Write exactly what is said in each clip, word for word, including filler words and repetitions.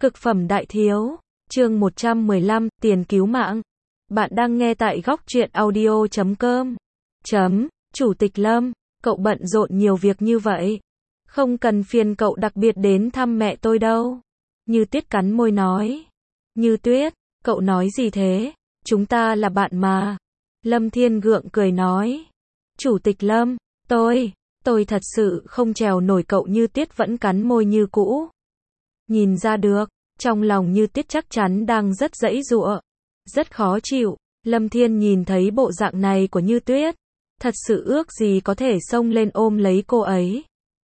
Cực phẩm đại thiếu, chương một trăm mười lăm, tiền cứu mạng. Bạn đang nghe tại góc truyện audio chấm com. Chấm, Chủ tịch Lâm, cậu bận rộn nhiều việc như vậy. Không cần phiền cậu đặc biệt đến thăm mẹ tôi đâu. Như Tuyết cắn môi nói. Như Tuyết, cậu nói gì thế? Chúng ta là bạn mà. Lâm Thiên gượng cười nói. Chủ tịch Lâm, tôi, tôi thật sự không trèo nổi cậu. Như Tuyết vẫn cắn môi như cũ. Nhìn ra được, trong lòng Như Tuyết chắc chắn đang rất giãy giụa, rất khó chịu. Lâm Thiên nhìn thấy bộ dạng này của Như Tuyết, thật sự ước gì có thể xông lên ôm lấy cô ấy.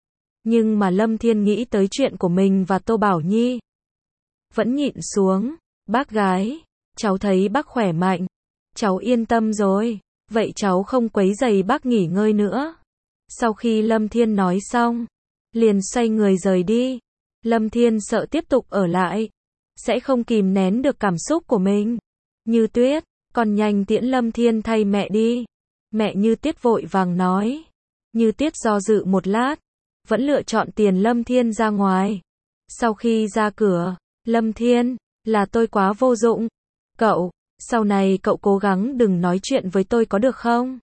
Nhưng mà Lâm Thiên nghĩ tới chuyện của mình và Tô Bảo Nhi, vẫn nhịn xuống. Bác gái, cháu thấy bác khỏe mạnh, cháu yên tâm rồi, vậy cháu không quấy rầy bác nghỉ ngơi nữa. Sau khi Lâm Thiên nói xong, liền xoay người rời đi. Lâm Thiên sợ tiếp tục ở lại, sẽ không kìm nén được cảm xúc của mình. Như Tuyết, con nhanh tiễn Lâm Thiên thay mẹ đi. Mẹ Như Tuyết vội vàng nói. Như Tuyết do dự một lát, vẫn lựa chọn tiền Lâm Thiên ra ngoài. Sau khi ra cửa, Lâm Thiên, là tôi quá vô dụng. Cậu, sau này cậu cố gắng đừng nói chuyện với tôi có được không?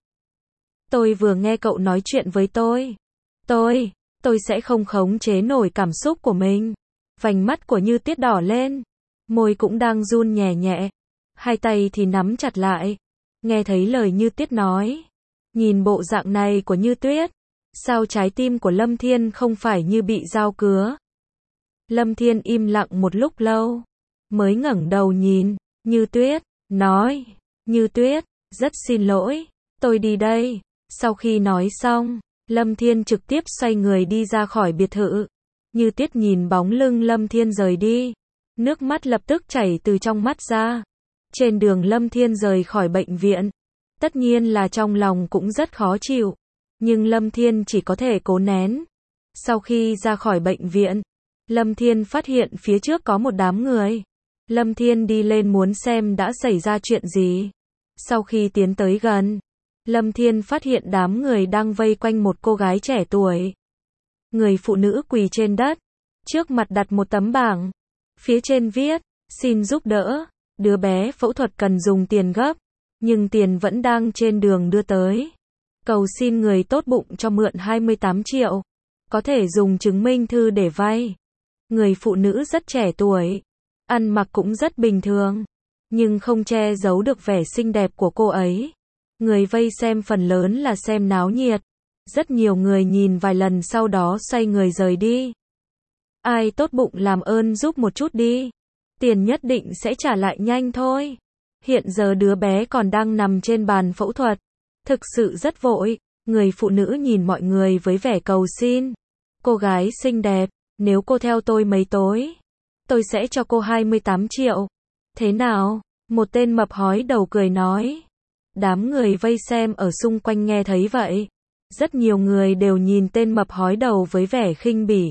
Tôi vừa nghe cậu nói chuyện với tôi. Tôi, tôi sẽ không khống chế nổi cảm xúc của mình. Vành mắt của Như Tuyết đỏ lên, môi cũng đang run nhẹ nhẹ, hai tay thì nắm chặt lại. Nghe thấy lời Như Tuyết nói, nhìn bộ dạng này của Như Tuyết, sao trái tim của Lâm Thiên không phải như bị dao cứa. Lâm Thiên im lặng một lúc lâu, mới ngẩng đầu nhìn Như Tuyết, nói, Như Tuyết, rất xin lỗi, tôi đi đây. Sau khi nói xong, Lâm Thiên trực tiếp xoay người đi ra khỏi biệt thự. Như Tuyết nhìn bóng lưng Lâm Thiên rời đi, nước mắt lập tức chảy từ trong mắt ra. Trên đường Lâm Thiên rời khỏi bệnh viện, tất nhiên là trong lòng cũng rất khó chịu, nhưng Lâm Thiên chỉ có thể cố nén. Sau khi ra khỏi bệnh viện, Lâm Thiên phát hiện phía trước có một đám người. Lâm Thiên đi lên muốn xem đã xảy ra chuyện gì. Sau khi tiến tới gần, Lâm Thiên phát hiện đám người đang vây quanh một cô gái trẻ tuổi. Người phụ nữ quỳ trên đất, trước mặt đặt một tấm bảng. Phía trên viết, xin giúp đỡ, đứa bé phẫu thuật cần dùng tiền gấp, nhưng tiền vẫn đang trên đường đưa tới. Cầu xin người tốt bụng cho mượn hai mươi tám triệu, có thể dùng chứng minh thư để vay. Người phụ nữ rất trẻ tuổi, ăn mặc cũng rất bình thường, nhưng không che giấu được vẻ xinh đẹp của cô ấy. Người vây xem phần lớn là xem náo nhiệt. Rất nhiều người nhìn vài lần sau đó xoay người rời đi. Ai tốt bụng làm ơn giúp một chút đi. Tiền nhất định sẽ trả lại nhanh thôi. Hiện giờ đứa bé còn đang nằm trên bàn phẫu thuật. Thực sự rất vội. Người phụ nữ nhìn mọi người với vẻ cầu xin. Cô gái xinh đẹp, nếu cô theo tôi mấy tối, tôi sẽ cho cô hai mươi tám triệu. Thế nào? Một tên mập hói đầu cười nói. Đám người vây xem ở xung quanh nghe thấy vậy, rất nhiều người đều nhìn tên mập hói đầu với vẻ khinh bỉ.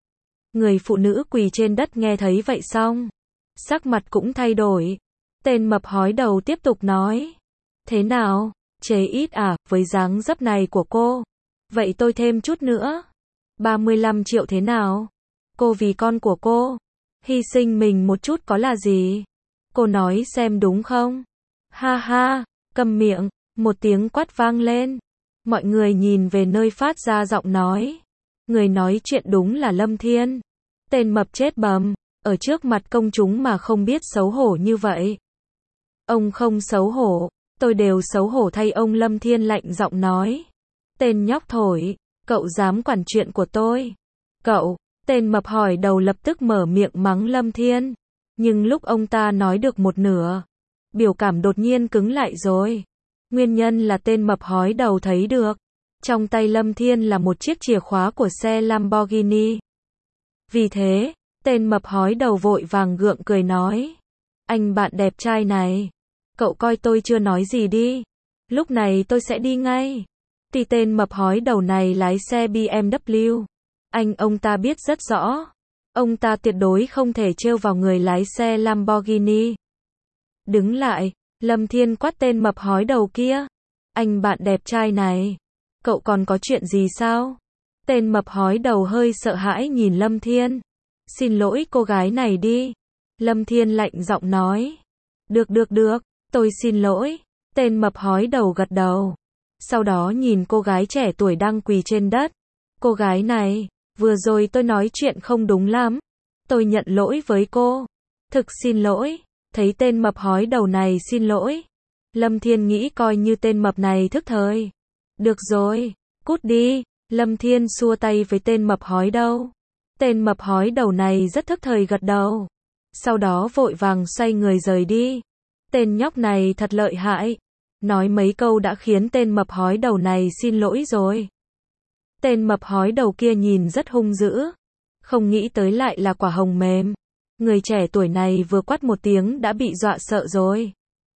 Người phụ nữ quỳ trên đất nghe thấy vậy xong, sắc mặt cũng thay đổi. Tên mập hói đầu tiếp tục nói. Thế nào? Chế ít à, với dáng dấp này của cô. Vậy tôi thêm chút nữa. ba mươi lăm triệu thế nào? Cô vì con của cô, hy sinh mình một chút có là gì? Cô nói xem đúng không? Ha ha, câm miệng, một tiếng quát vang lên. Mọi người nhìn về nơi phát ra giọng nói. Người nói chuyện đúng là Lâm Thiên. Tên mập chết bầm, ở trước mặt công chúng mà không biết xấu hổ như vậy. Ông không xấu hổ, tôi đều xấu hổ thay ông. Lâm Thiên lạnh giọng nói. Tên nhóc thổi, cậu dám quản chuyện của tôi? Cậu, tên mập hỏi đầu lập tức mở miệng mắng Lâm Thiên. Nhưng lúc ông ta nói được một nửa, biểu cảm đột nhiên cứng lại rồi. Nguyên nhân là tên mập hói đầu thấy được, trong tay Lâm Thiên là một chiếc chìa khóa của xe Lamborghini. Vì thế, tên mập hói đầu vội vàng gượng cười nói. Anh bạn đẹp trai này, cậu coi tôi chưa nói gì đi. Lúc này tôi sẽ đi ngay. Thì tên mập hói đầu này lái xe bê em vê, anh ông ta biết rất rõ. Ông ta tuyệt đối không thể trêu vào người lái xe Lamborghini. Đứng lại, Lâm Thiên quát tên mập hói đầu kia. Anh bạn đẹp trai này, cậu còn có chuyện gì sao? Tên mập hói đầu hơi sợ hãi nhìn Lâm Thiên. Xin lỗi cô gái này đi. Lâm Thiên lạnh giọng nói. Được được được, tôi xin lỗi. Tên mập hói đầu gật đầu. Sau đó nhìn cô gái trẻ tuổi đang quỳ trên đất. Cô gái này, vừa rồi tôi nói chuyện không đúng lắm. Tôi nhận lỗi với cô. Thực xin lỗi. Thấy tên mập hói đầu này xin lỗi. Lâm Thiên nghĩ coi như tên mập này thức thời. Được rồi, cút đi. Lâm Thiên xua tay với tên mập hói đầu. Tên mập hói đầu này rất thức thời gật đầu. Sau đó vội vàng xoay người rời đi. Tên nhóc này thật lợi hại. Nói mấy câu đã khiến tên mập hói đầu này xin lỗi rồi. Tên mập hói đầu kia nhìn rất hung dữ. Không nghĩ tới lại là quả hồng mềm. Người trẻ tuổi này vừa quát một tiếng đã bị dọa sợ rồi.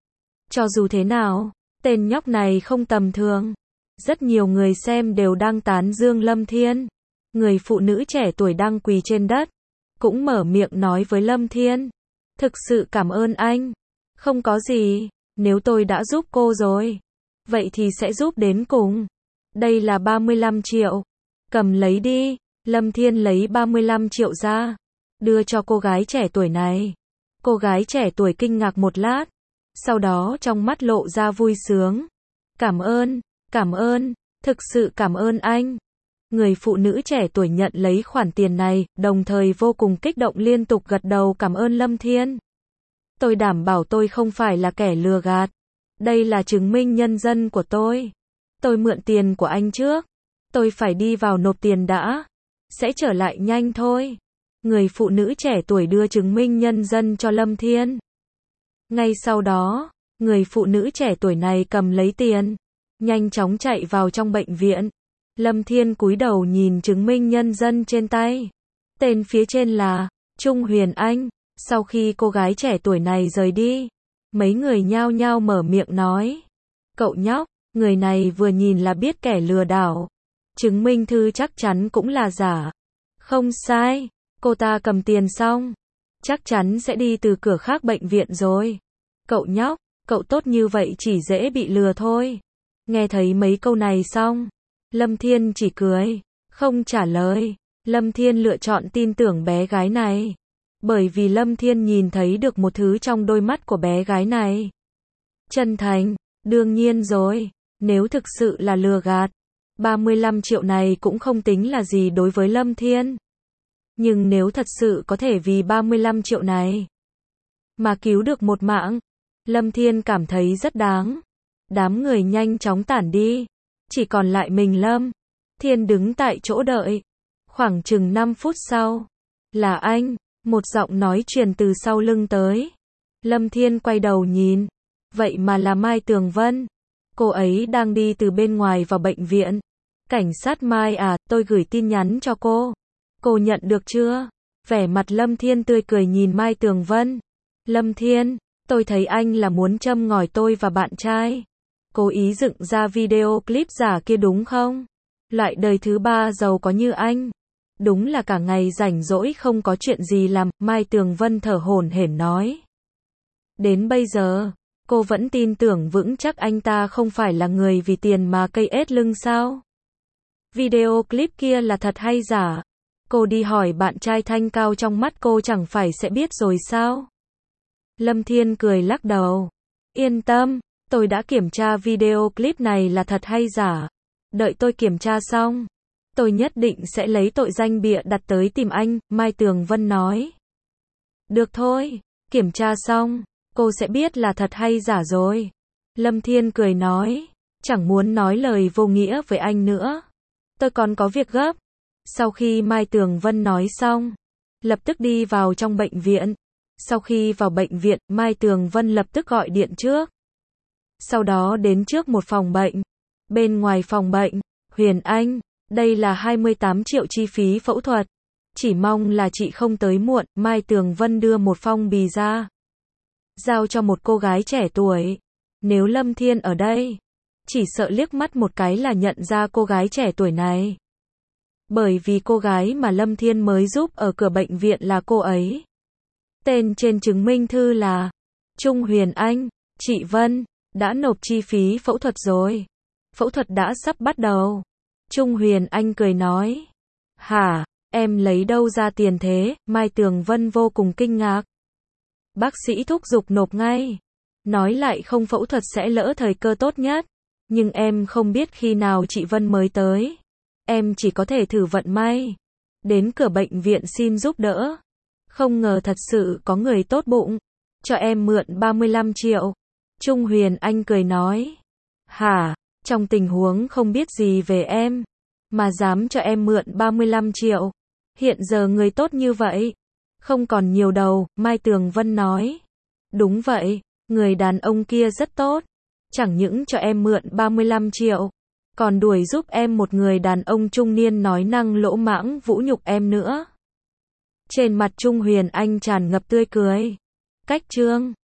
Cho dù thế nào, tên nhóc này không tầm thường. Rất nhiều người xem đều đang tán dương Lâm Thiên. Người phụ nữ trẻ tuổi đang quỳ trên đất cũng mở miệng nói với Lâm Thiên. Thực sự cảm ơn anh. Không có gì, nếu tôi đã giúp cô rồi, vậy thì sẽ giúp đến cùng. Đây là ba mươi lăm triệu. Cầm lấy đi. Lâm Thiên lấy ba mươi lăm triệu ra, đưa cho cô gái trẻ tuổi này. Cô gái trẻ tuổi kinh ngạc một lát, sau đó trong mắt lộ ra vui sướng. Cảm ơn, cảm ơn, thực sự cảm ơn anh. Người phụ nữ trẻ tuổi nhận lấy khoản tiền này, đồng thời vô cùng kích động liên tục gật đầu cảm ơn Lâm Thiên. Tôi đảm bảo tôi không phải là kẻ lừa gạt. Đây là chứng minh nhân dân của tôi. Tôi mượn tiền của anh trước. Tôi phải đi vào nộp tiền đã. Sẽ trở lại nhanh thôi. Người phụ nữ trẻ tuổi đưa chứng minh nhân dân cho Lâm Thiên. Ngay sau đó, người phụ nữ trẻ tuổi này cầm lấy tiền, nhanh chóng chạy vào trong bệnh viện. Lâm Thiên cúi đầu nhìn chứng minh nhân dân trên tay. Tên phía trên là Trung Huyền Anh. Sau khi cô gái trẻ tuổi này rời đi, mấy người nhao nhao mở miệng nói. Cậu nhóc, người này vừa nhìn là biết kẻ lừa đảo. Chứng minh thư chắc chắn cũng là giả. Không sai, cô ta cầm tiền xong, chắc chắn sẽ đi từ cửa khác bệnh viện rồi. Cậu nhóc, cậu tốt như vậy chỉ dễ bị lừa thôi. Nghe thấy mấy câu này xong, Lâm Thiên chỉ cười, không trả lời. Lâm Thiên lựa chọn tin tưởng bé gái này, bởi vì Lâm Thiên nhìn thấy được một thứ trong đôi mắt của bé gái này. Chân thành, đương nhiên rồi, nếu thực sự là lừa gạt, ba mươi lăm triệu này cũng không tính là gì đối với Lâm Thiên. Nhưng nếu thật sự có thể vì ba mươi lăm triệu này mà cứu được một mạng, Lâm Thiên cảm thấy rất đáng. Đám người nhanh chóng tản đi, chỉ còn lại mình Lâm Thiên đứng tại chỗ đợi. Khoảng chừng năm phút sau, là anh, một giọng nói truyền từ sau lưng tới. Lâm Thiên quay đầu nhìn, vậy mà là Mai Tường Vân. Cô ấy đang đi từ bên ngoài vào bệnh viện. Cảnh sát Mai à, tôi gửi tin nhắn cho cô. Cô nhận được chưa? Vẻ mặt Lâm Thiên tươi cười nhìn Mai Tường Vân. Lâm Thiên, tôi thấy anh là muốn châm ngòi tôi và bạn trai. Cố ý dựng ra video clip giả kia đúng không? Loại đời thứ ba giàu có như anh. Đúng là cả ngày rảnh rỗi không có chuyện gì làm, Mai Tường Vân thở hổn hển nói. Đến bây giờ, cô vẫn tin tưởng vững chắc anh ta không phải là người vì tiền mà cây ết lưng sao? Video clip kia là thật hay giả? Cô đi hỏi bạn trai thanh cao trong mắt cô chẳng phải sẽ biết rồi sao? Lâm Thiên cười lắc đầu. Yên tâm, tôi đã kiểm tra video clip này là thật hay giả. Đợi tôi kiểm tra xong, tôi nhất định sẽ lấy tội danh bịa đặt tới tìm anh, Mai Tường Vân nói. Được thôi, kiểm tra xong, cô sẽ biết là thật hay giả rồi. Lâm Thiên cười nói, chẳng muốn nói lời vô nghĩa với anh nữa. Tôi còn có việc gấp. Sau khi Mai Tường Vân nói xong, lập tức đi vào trong bệnh viện. Sau khi vào bệnh viện, Mai Tường Vân lập tức gọi điện trước. Sau đó đến trước một phòng bệnh. Bên ngoài phòng bệnh, Huyền Anh, đây là hai mươi tám triệu chi phí phẫu thuật. Chỉ mong là chị không tới muộn. Mai Tường Vân đưa một phong bì ra, giao cho một cô gái trẻ tuổi. Nếu Lâm Thiên ở đây, chỉ sợ liếc mắt một cái là nhận ra cô gái trẻ tuổi này. Bởi vì cô gái mà Lâm Thiên mới giúp ở cửa bệnh viện là cô ấy. Tên trên chứng minh thư là Trung Huyền Anh. Chị Vân, đã nộp chi phí phẫu thuật rồi. Phẫu thuật đã sắp bắt đầu. Trung Huyền Anh cười nói. Hả, Em lấy đâu ra tiền thế? Mai Tường Vân vô cùng kinh ngạc. Bác sĩ thúc giục nộp ngay. Nói lại không phẫu thuật sẽ lỡ thời cơ tốt nhất. Nhưng em không biết khi nào chị Vân mới tới. Em chỉ có thể thử vận may. Đến cửa bệnh viện xin giúp đỡ. Không ngờ thật sự có người tốt bụng. Cho em mượn ba mươi lăm triệu. Trung Huyền Anh cười nói. Hả? Trong tình huống không biết gì về em. Mà dám cho em mượn ba mươi lăm triệu. Hiện giờ người tốt như vậy. Không còn nhiều đầu, Mai Tường Vân nói. Đúng vậy, người đàn ông kia rất tốt. Chẳng những cho em mượn ba mươi lăm triệu. Còn đuổi giúp em một người đàn ông trung niên nói năng lỗ mãng vũ nhục em nữa. Trên mặt Trung Huyền Anh tràn ngập tươi cười. Cách chương